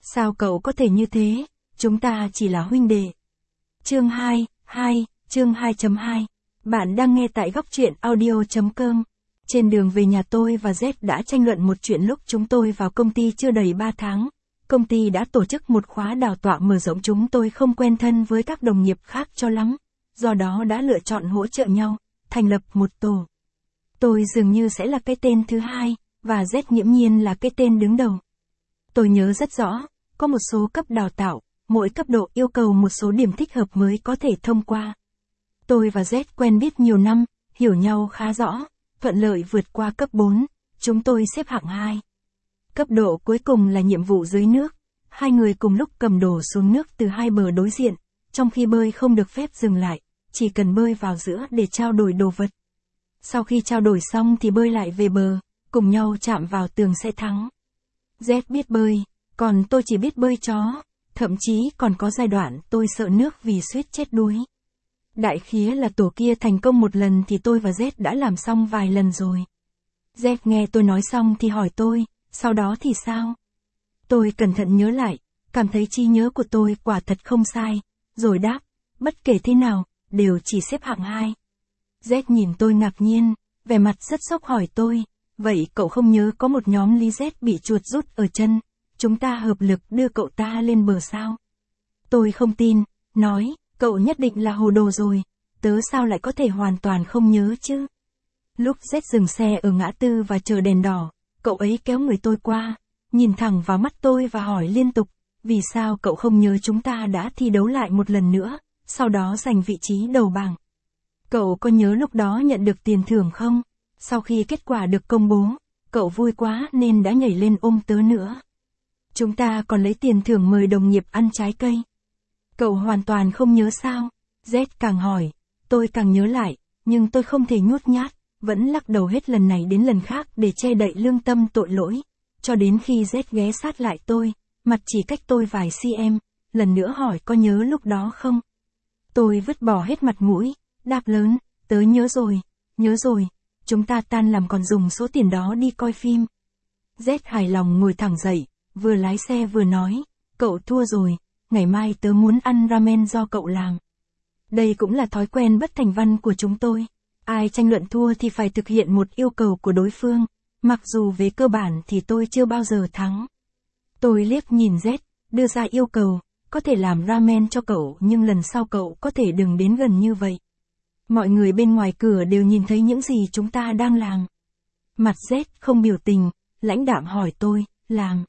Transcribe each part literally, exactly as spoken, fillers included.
Sao cậu có thể như thế, chúng ta chỉ là huynh đệ. Chương hai, hai, chương hai chấm hai. Bạn đang nghe tại góc truyện audio chấm com. Trên đường về nhà tôi và Z đã tranh luận một chuyện lúc chúng tôi vào công ty chưa đầy ba tháng. Công ty đã tổ chức một khóa đào tạo mở rộng, chúng tôi không quen thân với các đồng nghiệp khác cho lắm, do đó đã lựa chọn hỗ trợ nhau, thành lập một tổ. Tôi dường như sẽ là cái tên thứ hai, và Z nghiễm nhiên là cái tên đứng đầu. Tôi nhớ rất rõ, có một số cấp đào tạo, mỗi cấp độ yêu cầu một số điểm thích hợp mới có thể thông qua. Tôi và Z quen biết nhiều năm, hiểu nhau khá rõ, thuận lợi vượt qua cấp bốn, chúng tôi xếp hạng hai. Cấp độ cuối cùng là nhiệm vụ dưới nước, hai người cùng lúc cầm đồ xuống nước từ hai bờ đối diện, trong khi bơi không được phép dừng lại, chỉ cần bơi vào giữa để trao đổi đồ vật. Sau khi trao đổi xong thì bơi lại về bờ, cùng nhau chạm vào tường sẽ thắng. Z biết bơi, còn tôi chỉ biết bơi chó, thậm chí còn có giai đoạn tôi sợ nước vì suýt chết đuối. Đại khía là tổ kia thành công một lần thì tôi và Z đã làm xong vài lần rồi. Z nghe tôi nói xong thì hỏi tôi, sau đó thì sao? Tôi cẩn thận nhớ lại, cảm thấy trí nhớ của tôi quả thật không sai, rồi đáp, bất kể thế nào, đều chỉ xếp hạng hai. Z nhìn tôi ngạc nhiên, vẻ mặt rất sốc hỏi tôi, vậy cậu không nhớ có một nhóm Lý Z bị chuột rút ở chân, chúng ta hợp lực đưa cậu ta lên bờ sao? Tôi không tin, nói, cậu nhất định là hồ đồ rồi, tớ sao lại có thể hoàn toàn không nhớ chứ? Lúc Z dừng xe ở ngã tư và chờ đèn đỏ, cậu ấy kéo người tôi qua, nhìn thẳng vào mắt tôi và hỏi liên tục, vì sao cậu không nhớ chúng ta đã thi đấu lại một lần nữa, sau đó giành vị trí đầu bảng? Cậu có nhớ lúc đó nhận được tiền thưởng không? Sau khi kết quả được công bố, cậu vui quá nên đã nhảy lên ôm tớ nữa. Chúng ta còn lấy tiền thưởng mời đồng nghiệp ăn trái cây. Cậu hoàn toàn không nhớ sao? Z càng hỏi, tôi càng nhớ lại, nhưng tôi không thể nhút nhát, vẫn lắc đầu hết lần này đến lần khác để che đậy lương tâm tội lỗi. Cho đến khi Z ghé sát lại tôi, mặt chỉ cách tôi vài cm, lần nữa hỏi có nhớ lúc đó không? Tôi vứt bỏ hết mặt mũi, đáp lớn, tớ nhớ rồi, nhớ rồi, chúng ta tan làm còn dùng số tiền đó đi coi phim. Z hài lòng ngồi thẳng dậy, vừa lái xe vừa nói, cậu thua rồi, ngày mai tớ muốn ăn ramen do cậu làm. Đây cũng là thói quen bất thành văn của chúng tôi. Ai tranh luận thua thì phải thực hiện một yêu cầu của đối phương, mặc dù về cơ bản thì tôi chưa bao giờ thắng. Tôi liếc nhìn Z, đưa ra yêu cầu, có thể làm ramen cho cậu nhưng lần sau cậu có thể đừng đến gần như vậy. Mọi người bên ngoài cửa đều nhìn thấy những gì chúng ta đang làm. Mặt Z không biểu tình, lãnh đạm hỏi tôi, làm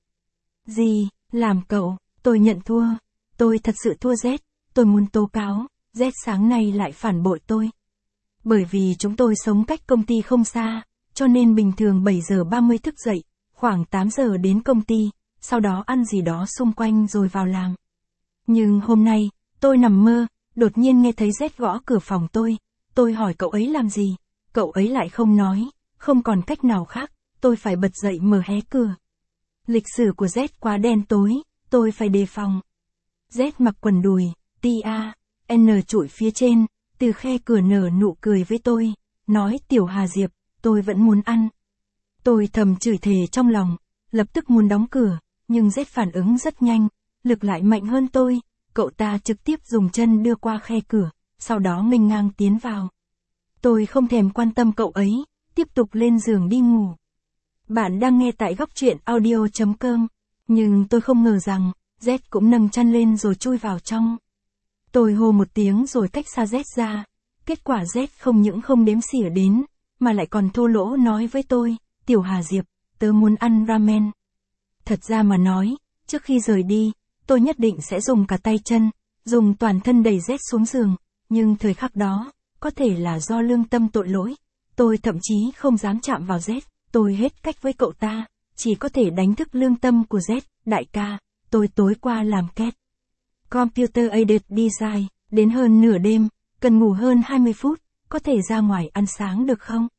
gì, làm cậu? Tôi nhận thua, tôi thật sự thua Z, tôi muốn tố cáo. Z sáng nay lại phản bội tôi. Bởi vì chúng tôi sống cách công ty không xa, cho nên bình thường bảy giờ ba mươi thức dậy, khoảng tám giờ đến công ty, sau đó ăn gì đó xung quanh rồi vào làm. Nhưng hôm nay, tôi nằm mơ, đột nhiên nghe thấy Z gõ cửa phòng tôi, tôi hỏi cậu ấy làm gì, cậu ấy lại không nói, không còn cách nào khác, tôi phải bật dậy mở hé cửa. Lịch sử của Z quá đen tối, tôi phải đề phòng. Z mặc quần đùi, tia, N trụi phía trên, từ khe cửa nở nụ cười với tôi, nói Tiểu Hà Diệp, tôi vẫn muốn ăn. Tôi thầm chửi thề trong lòng, lập tức muốn đóng cửa, nhưng Z phản ứng rất nhanh, lực lại mạnh hơn tôi, cậu ta trực tiếp dùng chân đưa qua khe cửa, sau đó nghênh ngang tiến vào. Tôi không thèm quan tâm cậu ấy, tiếp tục lên giường đi ngủ. Bạn đang nghe tại góc truyện audio chấm com, nhưng tôi không ngờ rằng, Z cũng nâng chân lên rồi chui vào trong. Tôi hô một tiếng rồi cách xa Z ra, kết quả Z không những không đếm xỉa đến, mà lại còn thô lỗ nói với tôi, Tiểu Hà Diệp, tớ muốn ăn ramen. Thật ra mà nói, trước khi rời đi, tôi nhất định sẽ dùng cả tay chân, dùng toàn thân đẩy Z xuống giường, nhưng thời khắc đó, có thể là do lương tâm tội lỗi, tôi thậm chí không dám chạm vào Z, tôi hết cách với cậu ta, chỉ có thể đánh thức lương tâm của Z, đại ca, tôi tối qua làm két. Computer Aided Design, đến hơn nửa đêm, cần ngủ hơn hai mươi phút, có thể ra ngoài ăn sáng được không?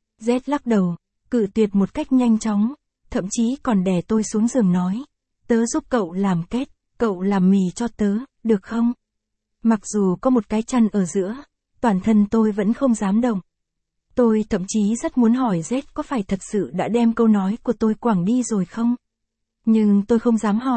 Z lắc đầu, cự tuyệt một cách nhanh chóng, thậm chí còn đè tôi xuống giường nói, tớ giúp cậu làm két, cậu làm mì cho tớ, được không? Mặc dù có một cái chăn ở giữa, toàn thân tôi vẫn không dám động. Tôi thậm chí rất muốn hỏi Z có phải thật sự đã đem câu nói của tôi quẳng đi rồi không? Nhưng tôi không dám hỏi,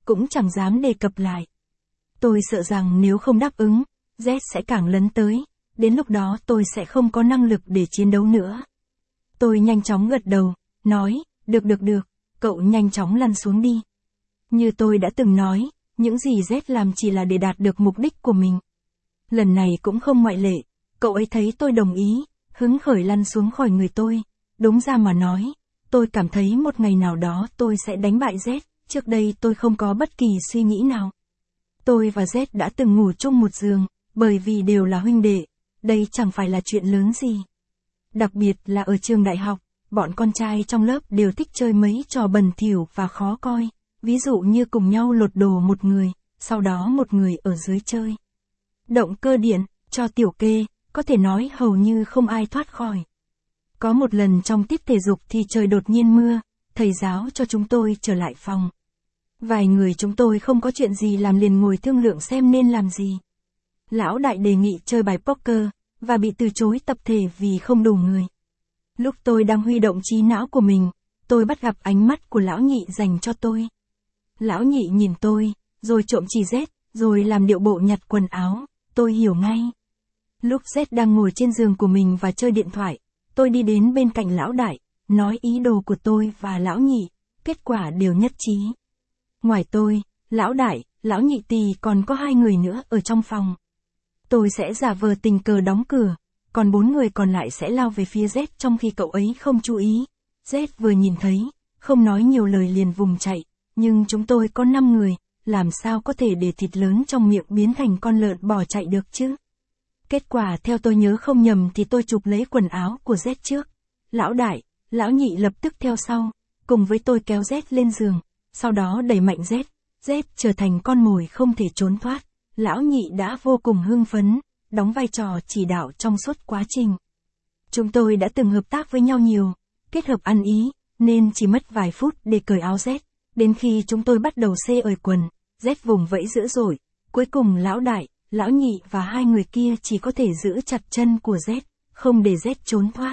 cũng chẳng dám đề cập lại. Tôi sợ rằng nếu không đáp ứng, Z sẽ càng lấn tới, đến lúc đó tôi sẽ không có năng lực để chiến đấu nữa. Tôi nhanh chóng gật đầu, nói, được được được, cậu nhanh chóng lăn xuống đi. Như tôi đã từng nói, những gì Z làm chỉ là để đạt được mục đích của mình. Lần này cũng không ngoại lệ, cậu ấy thấy tôi đồng ý, hứng khởi lăn xuống khỏi người tôi. Đúng ra mà nói, tôi cảm thấy một ngày nào đó tôi sẽ đánh bại Z, trước đây tôi không có bất kỳ suy nghĩ nào. Tôi và Z đã từng ngủ chung một giường, bởi vì đều là huynh đệ, đây chẳng phải là chuyện lớn gì. Đặc biệt là ở trường đại học, bọn con trai trong lớp đều thích chơi mấy trò bẩn thỉu và khó coi, ví dụ như cùng nhau lột đồ một người, sau đó một người ở dưới chơi. Động cơ điện, cho tiểu kê, có thể nói hầu như không ai thoát khỏi. Có một lần trong tiết thể dục thì trời đột nhiên mưa, thầy giáo cho chúng tôi trở lại phòng. Vài người chúng tôi không có chuyện gì làm liền ngồi thương lượng xem nên làm gì. Lão đại đề nghị chơi bài poker, và bị từ chối tập thể vì không đủ người. Lúc tôi đang huy động trí não của mình, tôi bắt gặp ánh mắt của lão nhị dành cho tôi. Lão nhị nhìn tôi, rồi trộm chỉ Z, rồi làm điệu bộ nhặt quần áo, tôi hiểu ngay. Lúc Z đang ngồi trên giường của mình và chơi điện thoại, tôi đi đến bên cạnh lão đại, nói ý đồ của tôi và lão nhị, kết quả đều nhất trí. Ngoài tôi, lão đại, lão nhị tì còn có hai người nữa ở trong phòng. Tôi sẽ giả vờ tình cờ đóng cửa, còn bốn người còn lại sẽ lao về phía Z trong khi cậu ấy không chú ý. Z vừa nhìn thấy, không nói nhiều lời liền vùng chạy, nhưng chúng tôi có năm người, làm sao có thể để thịt lớn trong miệng biến thành con lợn bỏ chạy được chứ? Kết quả theo tôi nhớ không nhầm thì tôi chụp lấy quần áo của Z trước. Lão đại, lão nhị lập tức theo sau, cùng với tôi kéo Z lên giường, sau đó đẩy mạnh Z. Z trở thành con mồi không thể trốn thoát. Lão nhị đã vô cùng hưng phấn, đóng vai trò chỉ đạo trong suốt quá trình. Chúng tôi đã từng hợp tác với nhau nhiều, kết hợp ăn ý, nên chỉ mất vài phút để cởi áo Z. Đến khi chúng tôi bắt đầu xê ời quần, Z vùng vẫy dữ dội. Cuối cùng lão đại, lão nhị và hai người kia chỉ có thể giữ chặt chân của Z, không để Z trốn thoát.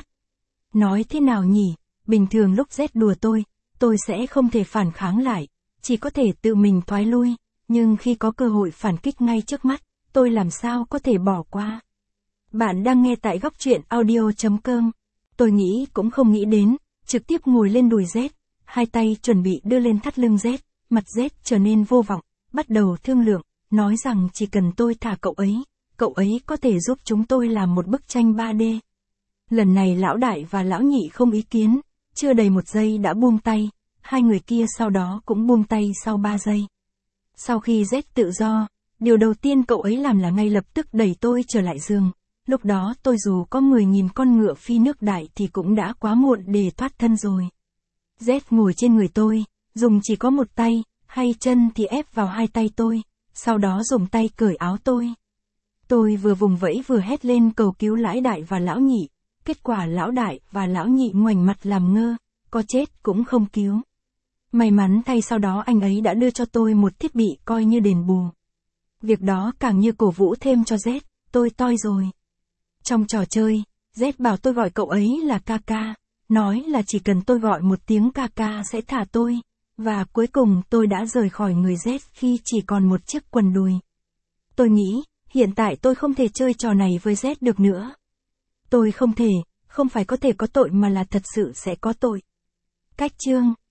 Nói thế nào nhỉ, bình thường lúc Z đùa tôi, tôi sẽ không thể phản kháng lại, chỉ có thể tự mình thoái lui. Nhưng khi có cơ hội phản kích ngay trước mắt, tôi làm sao có thể bỏ qua. Bạn đang nghe tại góc truyện audio chấm com. Tôi nghĩ cũng không nghĩ đến, trực tiếp ngồi lên đùi Z, hai tay chuẩn bị đưa lên thắt lưng Z, mặt Z trở nên vô vọng, bắt đầu thương lượng, nói rằng chỉ cần tôi thả cậu ấy, cậu ấy có thể giúp chúng tôi làm một bức tranh ba D. Lần này lão đại và lão nhị không ý kiến, chưa đầy một giây đã buông tay, hai người kia sau đó cũng buông tay sau ba giây. Sau khi Z tự do, điều đầu tiên cậu ấy làm là ngay lập tức đẩy tôi trở lại giường. Lúc đó tôi dù có mười nghìn con ngựa phi nước đại thì cũng đã quá muộn để thoát thân rồi. Z ngồi trên người tôi, dùng chỉ có một tay, hay chân thì ép vào hai tay tôi, sau đó dùng tay cởi áo tôi. Tôi vừa vùng vẫy vừa hét lên cầu cứu lão đại và lão nhị, kết quả lão đại và lão nhị ngoảnh mặt làm ngơ, có chết cũng không cứu. May mắn thay sau đó anh ấy đã đưa cho tôi một thiết bị coi như đền bù. Việc đó càng như cổ vũ thêm cho Z, tôi toi rồi. Trong trò chơi, Z bảo tôi gọi cậu ấy là Kaka, nói là chỉ cần tôi gọi một tiếng Kaka sẽ thả tôi, và cuối cùng tôi đã rời khỏi người Z khi chỉ còn một chiếc quần đùi. Tôi nghĩ, hiện tại tôi không thể chơi trò này với Z được nữa. Tôi không thể, không phải có thể có tội mà là thật sự sẽ có tội. Cách chương